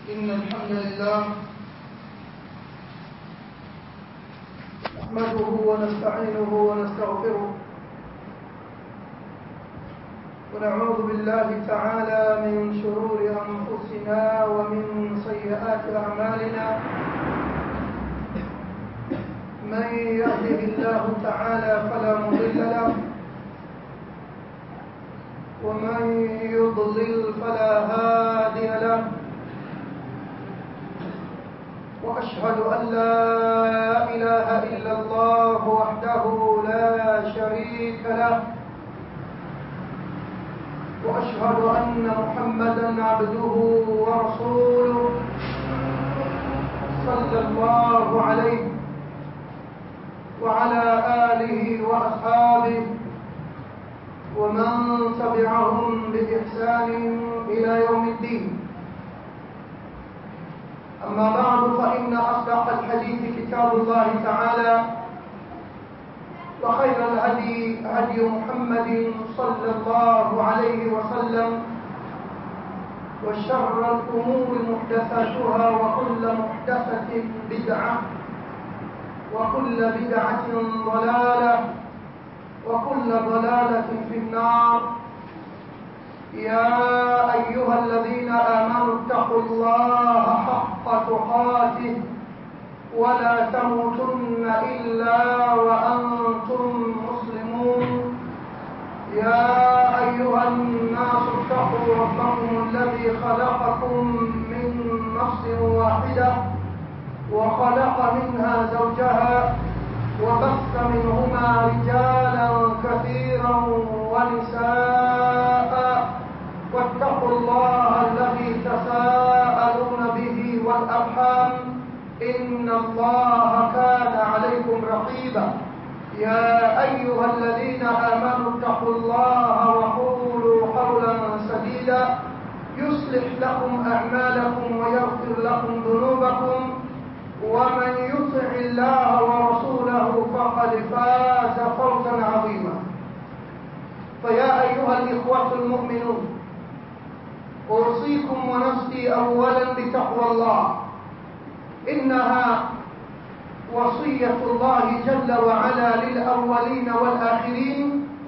إن الحمد لله نحمده ونستعينه ونستغفره ونعوذ بالله تعالى من شرور أنفسنا ومن سيئات أعمالنا. من يهده الله تعالى فلا مضل له ومن يضلل فلا هادي له. وأشهد أن لا إله إلا الله وحده لا شريك له. وأشهد أن محمدا عبده ورسوله صلى الله عليه وعلى آله وأصحابه ومن تبعهم بإحسان إلى يوم الدين. أما بعد فإن أصدق الحديث كتاب الله تعالى وخير الهدي هدي محمد صلى الله عليه وسلم وشر الأمور محدثاتها وكل محدثة بدعة وكل بدعة ضلالة وكل ضلالة في النار. يا أيها الذين آمنوا اتقوا الله حق تقاته ولا تموتن إلا وأنتم مسلمون. يا أيها الناس اتقوا ربكم الذي خلقكم من نفس واحدة وخلق منها زوجها وبث منهما رجالا كثيرا ونساء. واتقوا الله الذي تساءلون به والأرحام إن الله كان عليكم رقيبا. يا أيها الذين آمنوا اتقوا الله وقولوا قولا سديدا يصلح لكم أعمالكم ويغفر لكم ذنوبكم ومن يطع الله ورسوله فقد فاز فوزا عظيما. فيا أيها الإخوة المؤمنون أوصيكم ونفسي أولا بتقوى الله. إنها وصية الله جل وعلا للأولين والآخرين،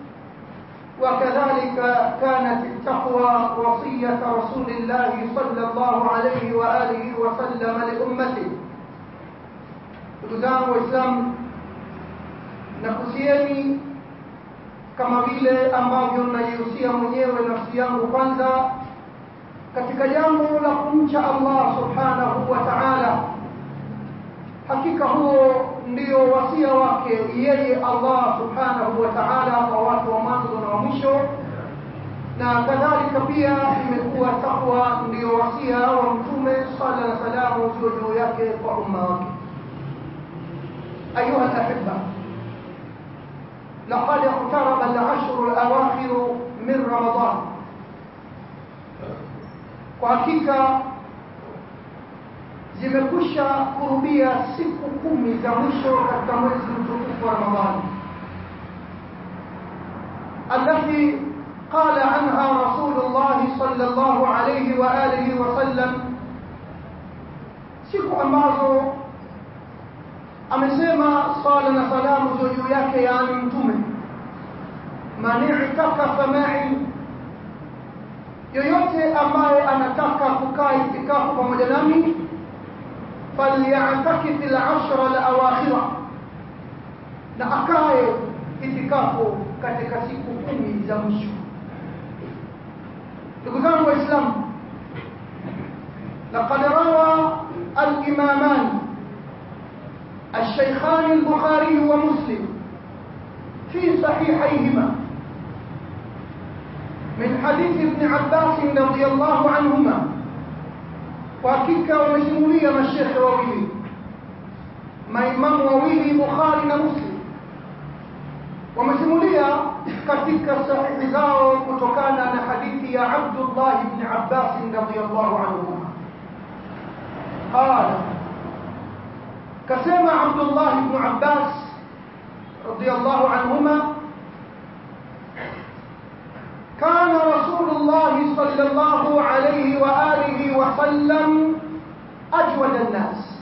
وكذلك كانت التقوى وصية رسول الله صلى الله عليه وآله وسلم لأمته. Ndugu zangu Waislamu, nakusieni kama vile ambavyo ninajihusia mwenyewe nafsi yangu kwanza katika jambo la kumcha Allah subhanahu wa ta'ala. Hakika huo ndio wasia wake yeye Allah subhanahu wa ta'ala kwa watu wa mwanzo na wa mwisho, na kadhalika pia imekuwa takwa ndio wasia wa Mtume sallallahu alaihi wasallam juu yake kwa umma wake. أيها الأحبة، لقد اقترب العشر الأواخر من رمضان. وحقيقة zimekwisha kurubia siku 10 za mwisho katika mwezi mtukufu wa Ramadhani, التي قال عنها رسول الله صلى الله عليه وآله وسلم، siku ambazo amesema sala na salamu juu yake, yani Mtume, man i'takafa ma'i, yoyote ambaye anataka kukaa itikafu pamoja nami, falyatakif al-ashra al-awakhira, na akae itikafu katika siku 10 za mwisho. Ndugu zangu Waislamu, laqad rawa al-imaman الشيخان البخاري ومسلم في صحيحيهما من حديث ابن عباس رضي الله عنهما. وحقيقة ومسمولية ما الشيخ وويلي ما إمام وويلي بخاري ومسلم ومسمولية katika sahihi zao kutokana na hadithi ya Abdullah ibn Abbas radhiyallahu anhu. قال كسمع عبد الله بن عباس رضي الله عنهما كان رسول الله صلى الله عليه وآله وسلم ajwad an-nas.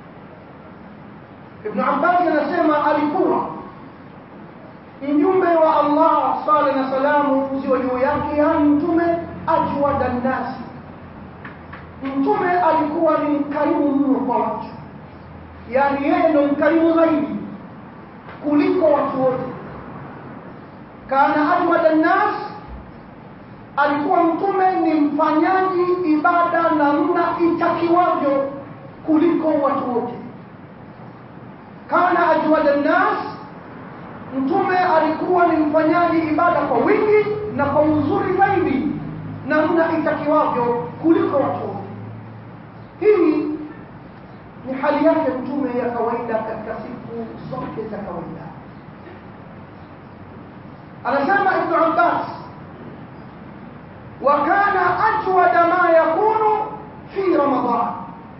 Ibn Abbas anasema alikuwa mjumbe wa Allah sala na salamu ziwe juu yake, yani mtume ajwad an-nas. Mtume alikuwa ni mkarimu mno kwa watu, yani yeye ndo mkarimu zaidi kuliko watu wote. Kana ajwad an-nas, alikuwa mtume ni mfanyaji ibada namna itakiwavyo kuliko watu wote. Kana ajwad an-nas, mtume alikuwa ni mfanyaji ibada kwa wingi na kwa uzuri zaidi namna itakiwavyo kuliko watu wote. Hii ni hali yake mtume ya kawaida katika siku zote za kawaida. Anasema Ibn Abbas, wa kana ajwada ma yakunu fi Ramadhan,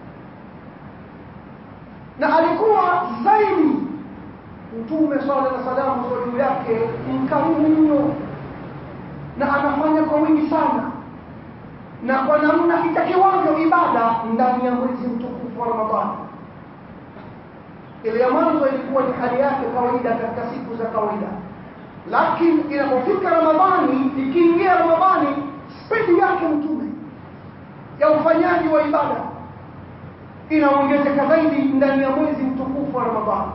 na alikuwa zaidi mtume sallallahu alaihi wasallam juu yake mkarimu mno, na anafanya kwa wingi sana na kwa namna itakiwavyo ibada ndani ya mwezi mtukufu wa Ramadhani. Ile ya mwanzo ilikuwa ni hali yake kawaida katika siku za kawaida, lakini inapofika Ramadhani, ikiingia Ramadhani, spidi yake mtume ya ufanyaji wa ibada inaongezeka zaidi ndani ya mwezi mtukufu wa Ramadhani.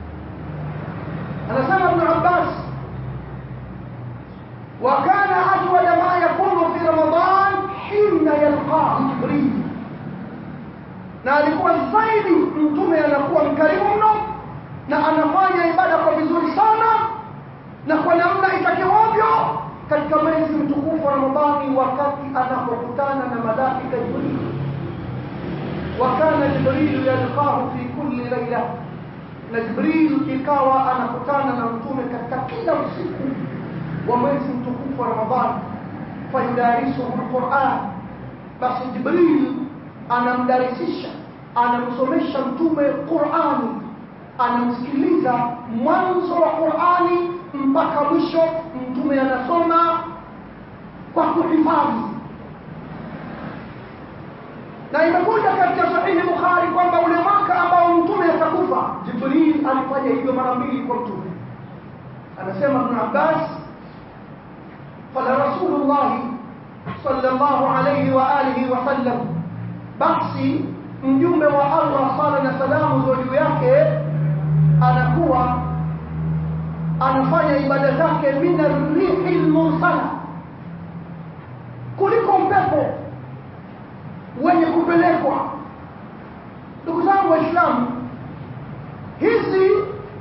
Anasema Ibn Abbas, wa kana ajwada ma yakunu fi Ramadhan hina yalqa Jibril, na alikuwa zaidi mtume anakuwa mkarimu mno na anafanya ibada kwa vizuri sana na kwa namna itakiwavyo katika mwezi mtukufu wa Ramadhani, wakati anapokutana na malaika Jibril. Wa kana Jibril yalqahu fi kulli layla, na Jibril ikawa anakutana na mtume katika kila usiku wa mwezi mtukufu wa Ramadhani. Fayudarisuhu al-Qur'an, basi Jibril anamdarisisha, anamsomesha mtume Qur'ani, anamsikiliza mwanzo wa Qur'ani mpaka mwisho. Mtume anasoma kwa kuhifadhi, na imekuja katika sahihi Bukhari kwamba ule mwaka ambao mtume atakufa, Jibril alifanya hivyo mara mbili kwa mtume. Anasema Ibn Abbas, qala Rasulullah sallallahu alayhi wa alihi wa sallam, basi mjumbe wa Allah sala na salamu juu yake anakuwa anafanya ibada zake min ar-rihil mursala, kuliko upepo wenye kupelekwa. Ndugu zangu Waislamu, hizi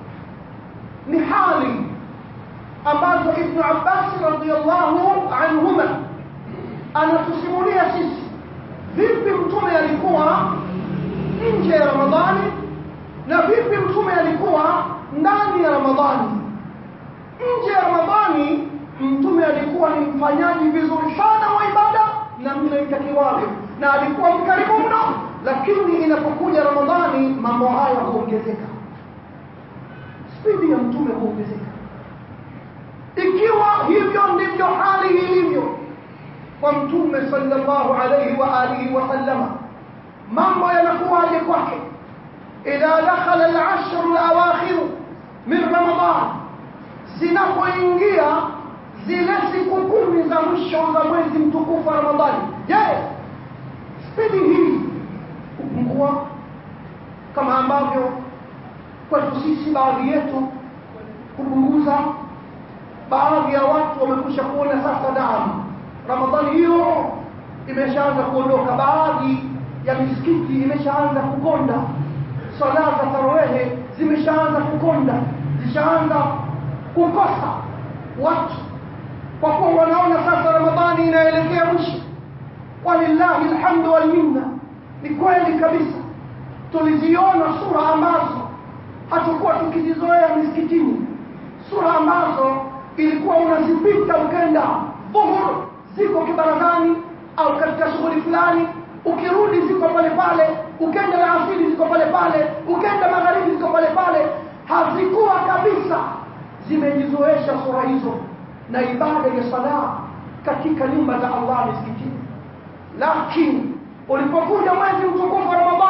ni hali ambazo Ibn Abbas radhiyallahu anhuma anatusimulia sisi vipi mtume alikuwa nje ya Ramadhani na vipi mtume alikuwa ndani ya Ramadhani. Nje ya Ramadhani mtume alikuwa ni mfanyaji vizuri sana wa ibada na mila itakiwavyo, na alikuwa mkarimu mno, lakini inapokuja Ramadhani mambo haya huongezeka, spidi ya mtume huongezeka. Ikiwa hivyo ndivyo hali ilivyo kwa mtume sallallahu alayhi wa alihi wa sallama, mambo yanakuwaje kwake? Idha dakhala al-ashr al-awakhir min Ramadan, zinapoingia zile siku 10 za mwisho za mwezi mtukufu wa Ramadhani, spidi hii kupungua, kama ambavyo kwetu sisi baadhi yetu kupunguza. Baadhi ya watu wamekwisha kuona sasa damu Ramadhani hiyo imeshaanza kuondoka, baadhi ya misikiti imeshaanza kukonda, swala za tarawih zimeshaanza kukonda, zishaanza kukosa watu, kwa kuwa wanaona sasa Ramadhani inaelekea mwisho. Walillahi alhamdu wal minna. Ni kweli kabisa tuliziona sura ambazo hatakuwa tukizizoea misikitini, sura ambazo ilikuwa unazipita ukenda dhuhur ziko kibarazani au katika shughuli fulani, ukirudi ziko pale pale, ukenda na asili ziko pale pale, ukenda magharibi ziko pale pale. Hazikuwa kabisa zimejizoesha sura hizo na ibada ya sala katika nyumba za Allah misikitini. Lakini ulipokuja mwezi mtukufu wa Ramadhani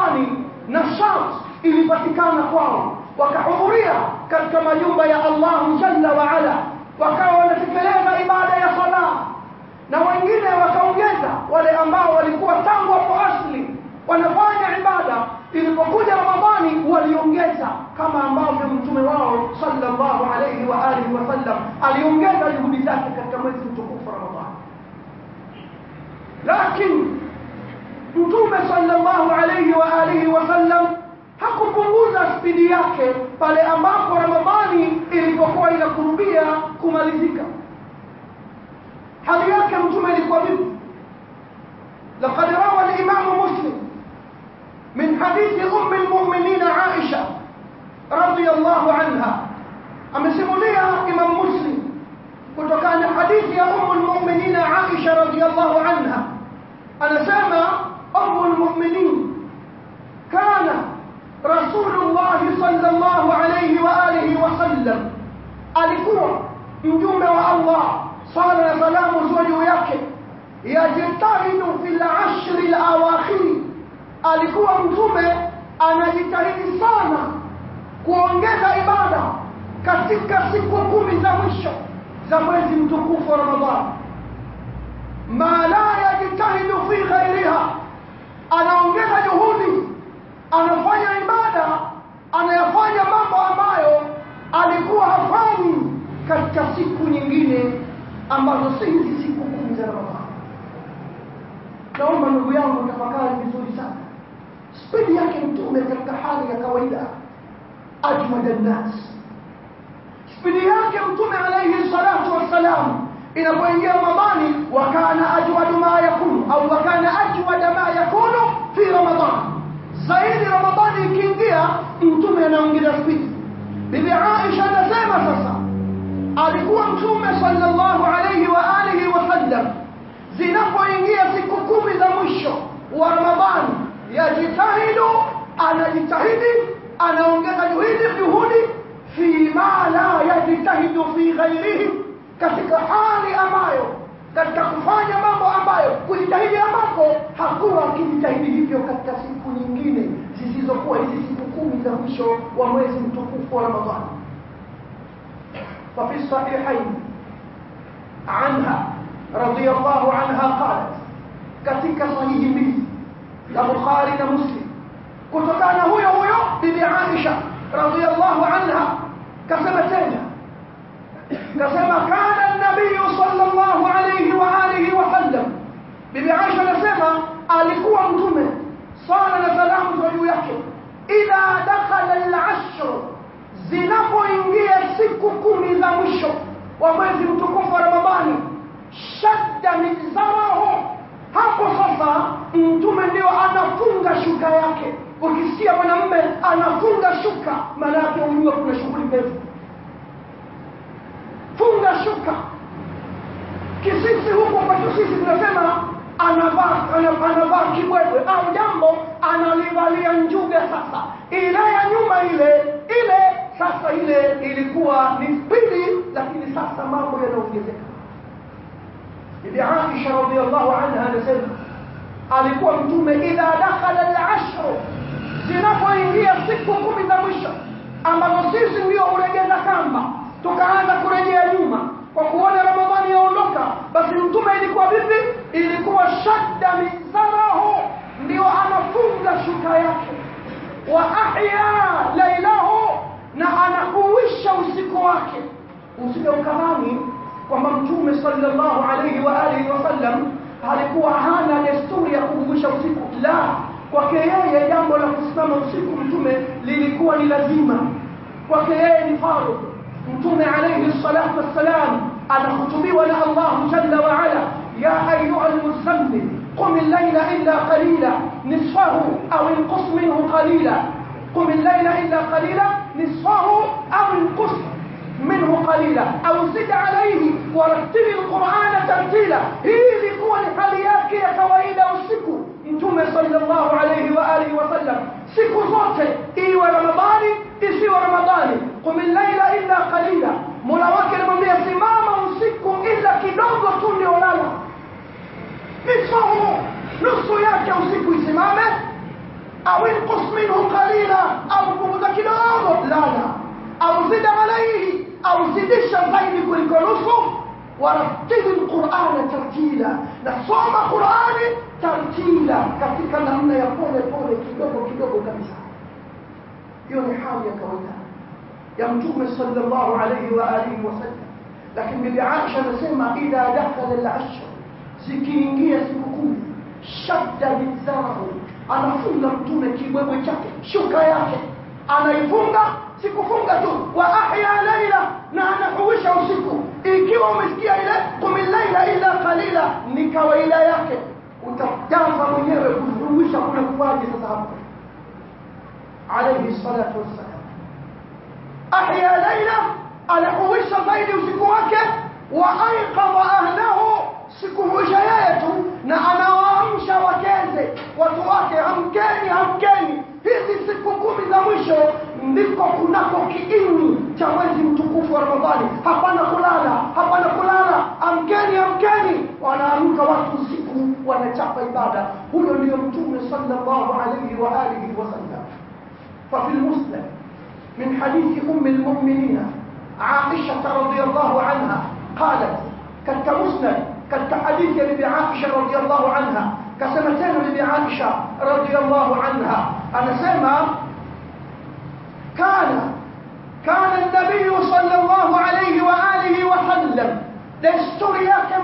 nashat ilipatikana kwao, wakahudhuria katika majumba ya Allah jalla wa ala, wakawa wanatekeleza ibada ya sala, na wengine wakaongeza wale ambao walikuwa tangu hapo asli wanafanya ibada, ilipokuja Ramadhani waliongeza, kama ambavyo mtume wao sallallahu alayhi wa alihi wasallam aliongeza juhudi zake katika mwezi mtukufu Ramadhani. Lakini mtume sallallahu alayhi wa alihi wasallam hakupunguza spidi yake pale ambapo Ramadhani ilipokuwa inakurubia kumalizika. hali yake mtume ilikuwa vipi? لقد روى الإمام مسلم من حديث أم المؤمنين عائشة رضي الله عنها. أمسموليها إمام مسلم وكان حديث أم المؤمنين عائشة رضي الله عنها. أنا سامع أم المؤمنين كان رسول الله صلى الله عليه وآله وسلم alikuwa mjumbe wa Allah sala na salamu ziwe juu yake yajitahidu fil ashri al-awakhir. Alikuwa mtume anajitahidi sana kuongeza ibada katika siku 10 za mwisho za mwezi mtukufu wa Ramadhani. Ma la yajitahidu fi ghairiha, anaongeza juhudi, anafanya ibada, anayafanya mambo ambayo alikuwa hafanyi katika siku nyingine ambazo si hizi siku 10 za Ramadhani. Naomba ndugu yangu tafakari vizuri sana. Spidi yake mtume katika hali ya kawaida ajmad nas. Spidi yake mtume alayhi salatu wassalam inapoingia Ramadhani, wakana ajwad ma yakunu au wakana ajwad ma yakunu fi Ramadhan. Zaidi Ramadhani ikiingia mtume anaongeza spidi. Bibi Aisha anasema sasa alikuwa mtume sallallahu alayhi wa alihi wasallam zinapoingia siku 10 za mwisho wa Ramadhani yajitahidu, anajitahidi, anaongeza juhudi fi ma la yajitahidu fi ghairihi, katika hali ambayo, katika kufanya mambo ambayo kujitahidi ambako hakuwa akijitahidi hivyo katika siku nyingine zisizokuwa hizi siku 10 za mwisho wa mwezi mtukufu wa Ramadhani. ففي الصحيحين عنها رضي الله عنها قالت katika sahihi mbili la Bukhari na Muslim kutokana huyo bibi Aisha radhiyallahu anha kasema tena, kasema kana an-nabiy sallallahu alayhi wa alihi wa sallam. Bibi Aisha anasema alikuwa mtume sala na salamu za juu yake idha dakhala al-ashr, zinapoingia siku 10 za mwisho wa mwezi mtukufu wa Ramadhani, shadda mizarahu, hapo sasa mtume ndio anafunga shuka yake. Ukisikia mwanamume anafunga shuka, maana yake unajua kuna shughuli ndefu. Funga shuka kisisi huko kwa sisi tunasema anavaa kibwebwe au jambo, analivalia njuga. Sasa ile ya nyuma ile sasa ile ilikuwa ni spidi, lakini sasa mambo yanaongezeka. Bibi Aisha radhiyallahu anha anasema alikuwa mtume idha dakhala al-ashr, zinapoingia siku 10 za mwisho ambazo sisi ndio uregeza kamba tukaanza kurejea nyuma kwa kuona Ramadhani yaondoka, basi mtume ilikuwa vipi? Ilikuwa shadda mizarahu, ndio anafunga shuka yake, wa ahya lailahu, na anakuisha usiku wake. Usije ukadhani kwamba mtume sallallahu alayhi wa alihi wasallam alikuwa hana desturi ya kuuisha usiku. La, kwake yeye jambo la kusimama usiku mtume lilikuwa ni lazima, kwake yeye ni faradhi. mtume alayhi salatu wassalam anahutubiwa na Allah jalla wa ala, ya ayyuha al-muzammil qum al-layla illa qalila nisfahu aw inqus minhu qalila, qum al-layla illa qalila nisfahu aw inqus منه قليلا أو زد عليه ورتل القرآن ترتيلا. هي ilikuwa ni hali yake ya kawaida usiku mtume sallallahu alayhi wa alihi wasallam, siku zote, iwe Ramadhani isiwe Ramadhani. qum al-layla illa qalila, mola wake anamwambia simama usiku ila kidogo tu ndio lala. Nisfahu, nusu yake usiku isimame, au inqus minhu zidisha zaidi kuliko nusu, waratili alqur'ana tartila, na soma Qur'ani tartila, katika namna ya pole pole, kidogo kidogo kabisa. Hiyo ni hali ya kawaida ya Mtume sallallahu alayhi wa alihi wasallam. Lakini Bibi Aisha anasema idha dakhala al-ashr, zikiingia siku 10, shadda bizarahu, anafunga Mtume kibwebwe chake, shuka yake anaifunga, sikufunga tu, wa ahya layla, na anahuisha usiku. Ikiwa umesikia ile qumil layla illa qalila, ni kawaida yake, utajaza mwenyewe kuhuisha kuna kuwaje sasa hapo. Alayhi salatu wassalam, ahya layla, anahuisha zaidi usiku wake, wa aiqadha ahlahu, sikuhuisha yeye tu, na anawaamsha wakeze watu wake, hamkeni. Hizi siku 10 za mwisho ndiko kunako kiini cha mwezi mtukufu wa Ramadhani. Hapana kulala, amkeni. Wanaamka watu usiku, wanachapa ibada. Huyo ndio Mtume sallallahu alayhi wa alihi wasallam. ففي المسلم من حديث المؤمنين عائشة رضي الله عنها قالت، كالمسلم كالحديث لبي عائشة رضي الله عنها، كسمتين لبي عائشة رضي الله عنها، أنا سمع كان النبي صلى الله عليه وآله وسلم دستور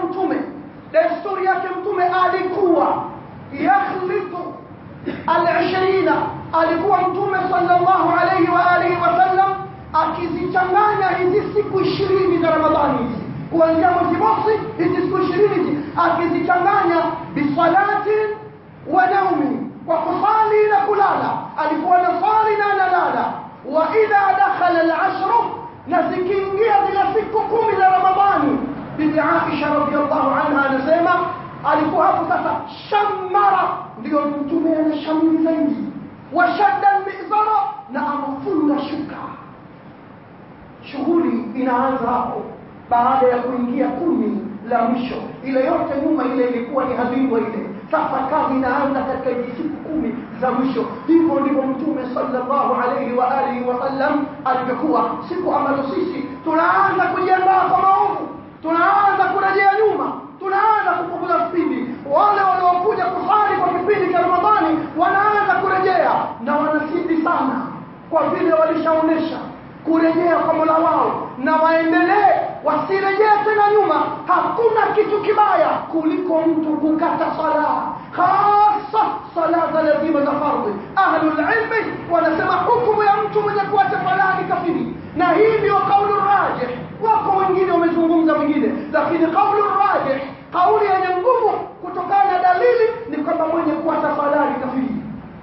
yake mtume alikuwa yakhlitu al-20, alikuwa Mtume sallallahu alayhi wa alihi wasallam akizichanganya hizi siku 20 za Ramadhani hizi, kuanzia mwezi mosi, hizi siku 20 akizichanganya bisalati wa naumi, kwa kusali na kulala. Alikuwa anasali na analala. Wa idha dakhala al-ashr, na zikiingia zile siku 10 za Ramadhani, Bibi Aisha radhiyallahu anha anasema alikuwa hapo sasa shamara, ndio Mtume anashamiri zaidi, washadda al-mizara, na amafunga shuka. Shughuli inaanza hapo baada ya kuingia 10 la mwisho. Ile yote nyuma ile ilikuwa ni hadhibu ile. Sasa kazi inaanza katika siku 10 za mwisho. Hivyo ndivyo Mtume sallallahu alayhi wa alihi wasallam alikuwa. Siku ambazo sisi tunaanza kujiandaa kwa maovu, tunaanza kurejea nyuma, tunaanza kupunguza spidi. Wale waliokuja kusali kwa kipindi cha Ramadhani wanaanza kurejea, na wanasidi sana, kwa vile walishaonesha kurejea kwa Mola wao, na waendelee, wasirejee tena nyuma. Hakuna kitu kibaya kuliko mtu kukata sala, hasa sala za lazima za fardhi. Ahlul ilmi wanasema hukumu ya mtu mwenye kuacha sala ni kafiri, na hii ndio kauli rajih. Wako wengine wamezungumza wengine, lakini kauli rajih, kauli yenye nguvu kutokana na dalili, ni kwamba mwenye kuacha sala ni kafiri.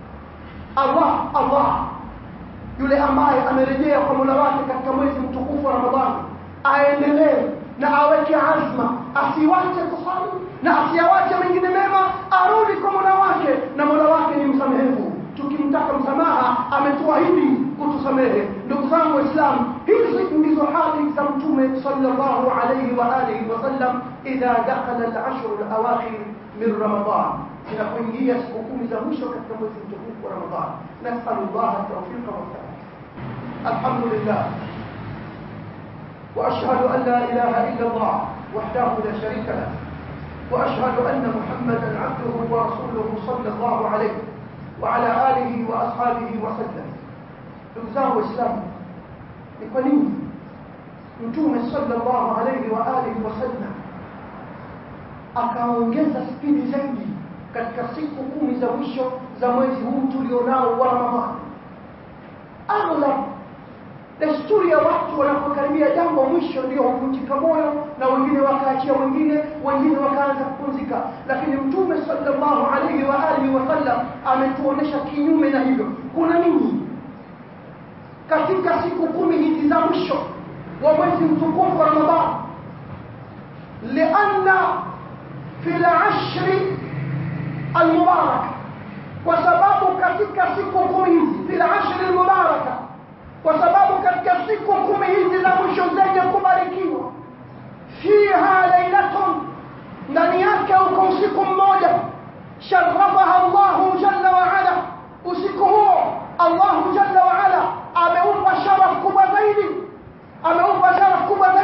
Allah yule ambaye amerejea kwa Mola wake katika mwezi mtukufu wa Ramadhani, aendelee na aweke azma, asiwache kusali na asiawache mengine mema, arudi kwa Mola wake, na Mola wake ni msamehevu. Tukimtaka msamaha ametuahidi kutusamehe. Ndugu zangu Waislamu, hizi ndizo hali za Mtume sallallahu alayhi wa alihi wasallam idha dakhala al-ashr al-awakhir min Ramadan, inapoingia siku 10 za mwisho katika mwezi mtukufu wa Ramadhan. Nasallallahu tawfiqa wa hidayah. Alhamdulillah, wa ashhadu an la ilaha illa Allah wahdahu la sharika lahu, wa ashhadu anna Muhammadan 'abduhu wa rasuluhu sallallahu alayhi wa ala alihi wa ashabihi wa sallam. Ndugu zangu Waislamu, ni kwa nini Mtume sallallahu alayhi wa alihi wa sallam akaongeza spidi zaidi katika siku 10 za mwisho za mwezi huu tulionao wa Ramadhani? Aghlab desturi ya watu wanapokaribia jambo mwisho ndio huvunjika moyo, na wengine wakaachia, wengine wakaanza kupumzika. Lakini Mtume sallallahu alayhi wa alihi wasallam ametuonesha kinyume na hivyo. Kuna nini katika siku 10 hizi za mwisho wa mwezi mtukufu wa Ramadhani? Lianna fi al-ashr al-mubarak, kwa sababu katika siku 10 hizi fi al-ashr al-mubaraka, kwa sababu katika siku 10 hizi za mwisho zenye kubarikiwa, fiha lailatun, ndani yake uko usiku mmoja, sharafaha Allahu jalla wa ala. Usiku huo Allahu jalla wa ala ameupa sharaf kubwa zaidi, ameupa sharaf kubwa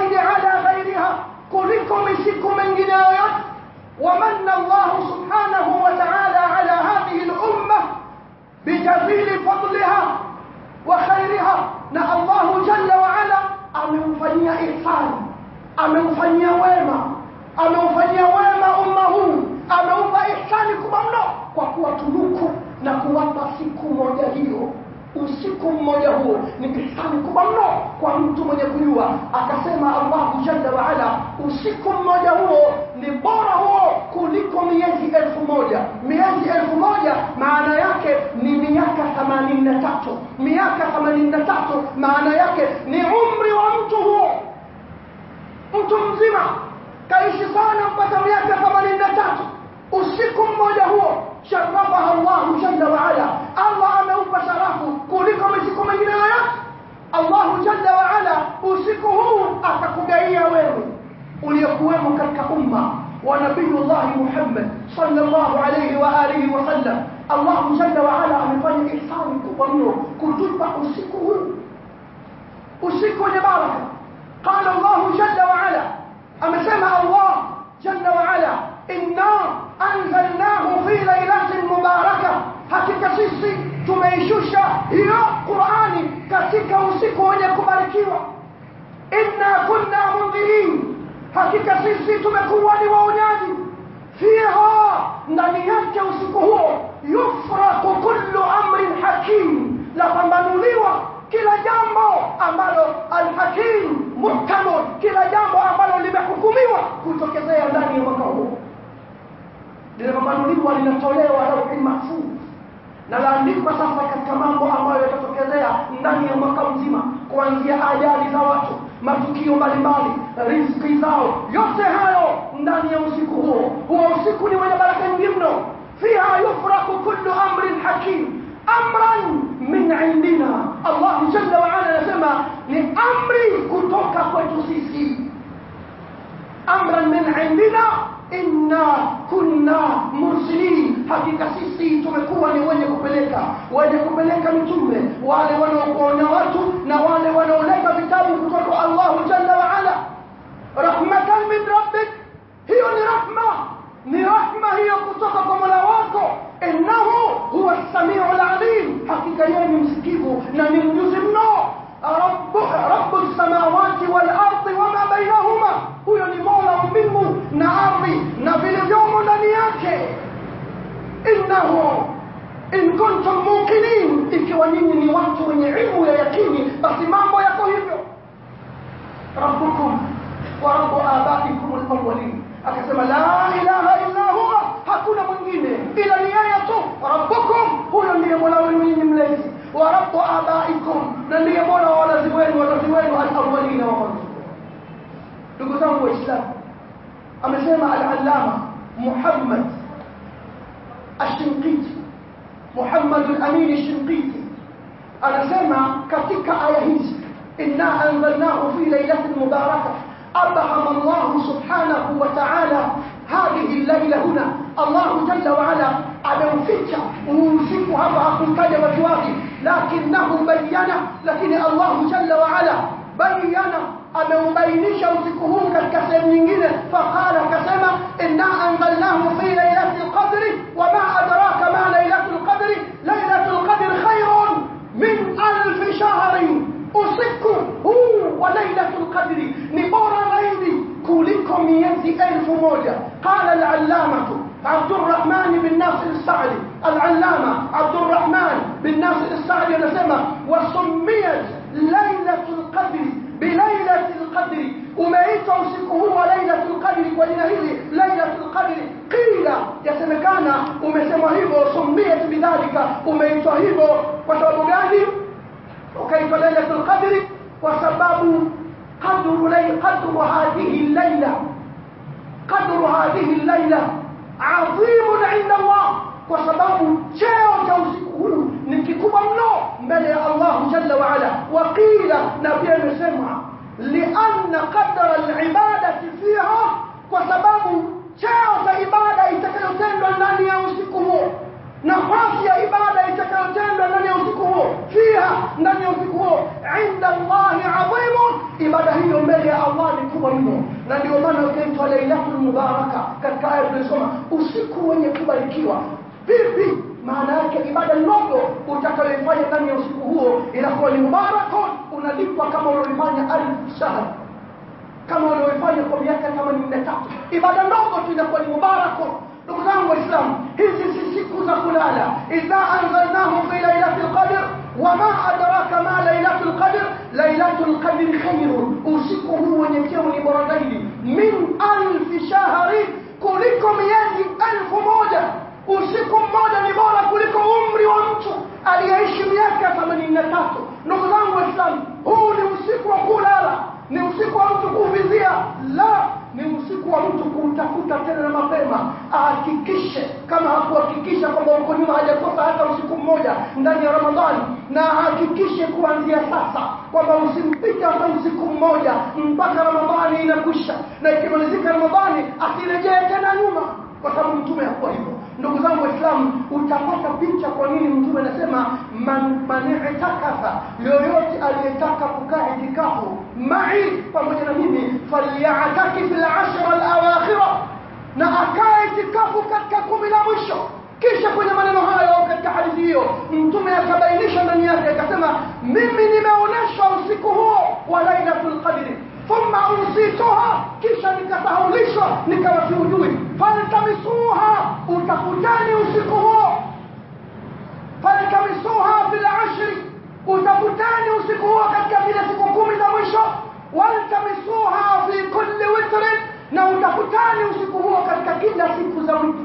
jazili fadliha wa khairiha, na Allah jalla wa ala amemfanyia ihsan, amemfanyia wema, amemfanyia wema umma huu, ameupa ihsani kubwa mno kwa kuwatunuku na kuwapa siku moja hiyo. Usiku mmoja huo ni ihsani kubwa mno kwa mtu mwenye kujua. Akasema Allah jalla wa ala, usiku mmoja huo ni bora huo kuliko miezi 1000. Miezi 1000 maana yake ni miaka 83. Miaka 83 maana yake ni umri wa mtu huo. Mtu mzima kaishi sana mpaka miaka 83. Usiku mmoja huo sharafaha Allah jalla wa ala, Allah ameupa sharafu kuliko misiku mingine yote. Allah jalla wa ala usiku huu akakugaia wewe uliokuwemo katika umma wa nabiyullah Muhammad sallallahu alayhi wa alihi wa sallam. Allah jalla wa ala amefanya ihsani kubwa mno kutupa usiku huu, usiku wenye baraka. Qala Allah jalla wa ala, amesema Allah jalla wa ala, inna anzalnahu fi lailatin mubarakah, hakika sisi tumeishusha hiyo Qur'ani katika usiku wenye kubarikiwa. Inna kunna mundhirin, hakika sisi tumekuwa ni waonyaji. Fiha, ndani yake usiku huo, yufraqu kullu amrin hakim, la pambanuliwa kila jambo ambalo al-hakim muhkamul, kila jambo ambalo limehukumiwa kutokezea ndani ya mwaka huo. Linapambanuliwa, linatolewa lauhi mahfuz na laandikwa sasa katika mambo ambayo yatatokezea ndani ya mwaka mzima, kuanzia ajali za watu, matukio mbalimbali, riziki zao, yote hayo ndani ya usiku huo. Huo usiku ni wenye baraka nyingi mno. Fiha yufraqu kullu amrin hakim, amran min indina. Allah jalla wa ala anasema ni amri kutoka kwetu sisi. Amran min indina inna kunna mursilin, hakika sisi tumekuwa ni wenye kupeleka mitume, wale wanaokuonya watu na wale wanaoleta vitabu kutoka Allah jalla wa ala. Rahmatan min rabbik, hiyo ni rahma hiyo kutoka kwa Mola wako. Innahu huwa as-sami'ul 'alim, hakika yeye ni msikivu na ni mjuzi mno. Rabbus samawati wal ardi wama bainahuma, huyo ni Mola wa mbingu na ardhi na vilivyomo ndani yake. Innahu in kuntum muqinin, ikiwa nyinyi ni watu wenye ilmu ya yakini, basi mambo yako hivyo. Rabbukum wa rabbu abaikum al-awwalin, akasema la ilaha illa huwa, hakuna mwingine ila ni yeye tu. Rabbukum, huyo ndiye Mola wenu nyinyi mlezi, wa rabbu abaikum, na ndiye Mola wa wazazi wenu al-awwalin wa mwanzo. Ndugu zangu Waislamu, amesema al-allama Muhammad Ash-Shinqiti, Muhammad al-Amin Ash-Shinqiti, anasema katika aya hizi, inna anzalnahu fi lailatin mubarakah, abhama Allah subhanahu wa ta'ala hadhihi al-laila huna. Allah jalla wa ala ameuficha usiku hapa, hakumtaja watu wake, lakini Allah jalla wa ala bayana, ameubainisha usiku huu katika sehemu nyingine. Faqala, akasema inna anzalnahu fi lailatul qadri wama adraka ma lailatul qadri, lailatul qadri khairun min alf shahrin, usiku huu wa lailatul qadri ni bora zaidi kuliko miezi 1000. Qala al-allamatu عبد الرحمن بن ناصر السعدي، العلامة عبد الرحمن بن ناصر السعدي anasema وسميت ليلة القدر بليلة القدر، umeitwa usiku huu wa lailatul qadri kwa jina hili lailatul qadri. Qila, yasemekana umesemwa hivyo, sumiyat bidhalika, umeitwa hivyo kwa sababu gani? Ukaitwa lailatul qadri kwa sababu qadru hadhihi al-laila, qadru hadhihi al-laila adhimun inda Allah, kwa sababu cheo cha usiku huu ni kikubwa mno mbele ya Allah jalla wa ala. Waqila, na pia imesema lianna qadra al-ibadati fiha, kwa sababu cheo cha ibada itakayotendwa ndani ya usiku huo, nafasi ya ibada itakayotendwa ndani ya usiku huo, fiha, ndani ya usiku huo, inda Allahi adhimun, ibada hiyo mbele ya Allah ni kubwa mno. Na ndio maana ukaitwa lailatul mubaraka katika aya tulisoma, usiku wenye kubarikiwa. Vipi maana yake ibada ndogo utakayoifanya ndani ya usiku huo inakuwa ni mubarakun, unalipwa kama ulifanya alfu shahr, kama ulifanya kwa miaka 83. Ibada ndogo tu inakuwa ni mubarakun. Ndugu zangu Waislamu, hizi si siku za kulala. Idha anzalnahu fi lailatul qadr wama adraka ma lailatul qadr, lailatul qadr khairun, usiku huu wenye cheo ni bora zaidi min alf shahri, kuliko miezi 1000. Usiku mmoja ni bora kuliko umri wa mtu aliyeishi miaka 83. Ndugu zangu Waislamu, huu ni usiku wa kulala, ni usiku wa mtu kuvizia, la, ni usiku wa mtu kumtafuta tena na mapema. Ahakikishe kama hakuhakikisha kwamba uko nyuma hajakosa hata usiku mmoja ndani ya Ramadhani, na ahakikishe kuanzia sasa kwamba usimpite hata usiku mmoja mpaka Ramadhani inakwisha, na ikimalizika Ramadhani asirejee tena nyuma, kwa sababu mtume hakuwa hivyo. Ndugu zangu Waislamu, utapata picha kwa nini mtume anasema man i'takafa, yoyote aliyetaka kukaa itikafu ma'i, pamoja na mimi, falyataki fil 10 al-awakhir, na akae itikafu katika 10 la mwisho. Kisha kwenye maneno hayo katika hadithi hiyo mtume akabainisha ndani yake akasema, mimi nimeonyeshwa usiku huo wa lailatul qadr thumma usituha, kisha nikasahaulishwa nikawa siujui. Faltamisuha, utafutani usiku huo. Faltamisuha fil 10, utafutani usiku huo katika zile siku 10 za mwisho. Waltamisuha fi kulli witr, na utafutani usiku huo katika kila siku za wiki.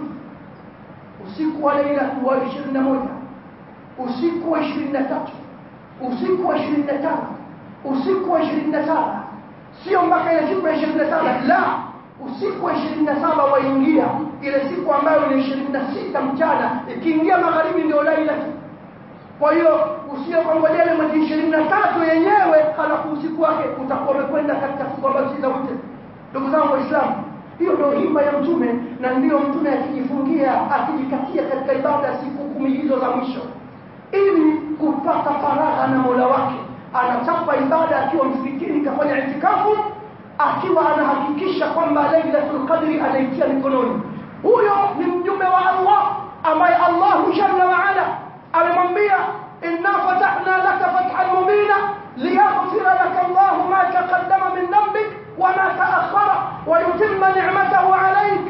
Usiku wa laila wa 21, usiku wa 23, usiku wa 25, usiku wa 27, sio mpaka ile siku ya 27, la, usiku wa 27 waingia ile siku ambayo ni 26 mchana, ikiingia magharibi ndio laila. Kwa hiyo usio kongojele mwezi 23 yenyewe halafu usiku wake utakuwa umekwenda katika siku ambazo si za wiki. Ndugu zangu Waislamu, hiyo ndio himma ya mtume, na ndio mtume akijifungia akijikatia katika ibada siku 10 hizo za mwisho ili kupata faragha na Mola wake. Anachapa ibada akiwa msikitini kafanya itikafu, akiwa anahakikisha kwamba lailatul qadri anaitia mikononi. Huyo ni mjumbe wa Allah ambaye Allah jalla wa ala amemwambia, inna fatahna laka fathan mubina liyaghfira laka Allah ma taqaddama min dhanbik wa ma ta'akhkhara wa yutimma ni'matahu alayk.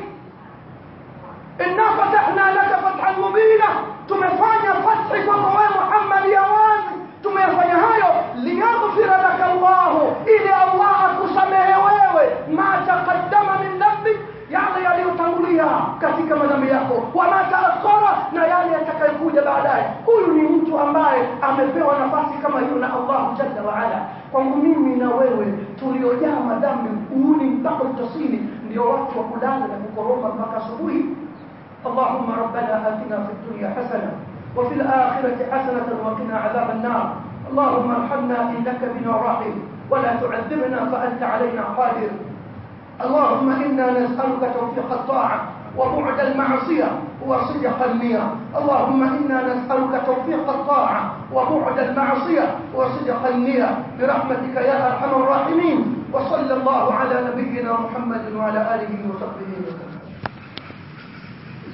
Inna fatahna laka fathan mubina, tumefanya fathi kwa wewe Muhammad ya wazi. Tumefanya hayo liyaghfira laka Allah, ili Allah akusamehe wewe ma taqaddama min dhanbik, yale yaliyotangulia katika madhambi yako, wa ma ta'akhkhara, na yale yatakayokuja baadaye. Huyu ni mtu ambaye amepewa nafasi kama hiyo na Allah jalla wa ala. Kwangu mimi na wewe tuliojaa madhambi uuni mpaka utasili, ndio watu wa kulala na kukoroma mpaka asubuhi. Allahumma rabbana atina fid dunya hasana wa fil akhirati hasanatan wa qina adhaban nar. Allahumma arhamna innaka bina rahim wa la tu'adhibna fa anta alayna qadir. اللهم إنا نسألك توفيق الطاعة وبعد المعصية وصدق النية. اللهم إنا نسألك توفيق الطاعة وبعد المعصية وصدق النية برحمتك يا أرحم الراحمين. وصلى الله على نبينا محمد وعلى آله وصحبه وسلم.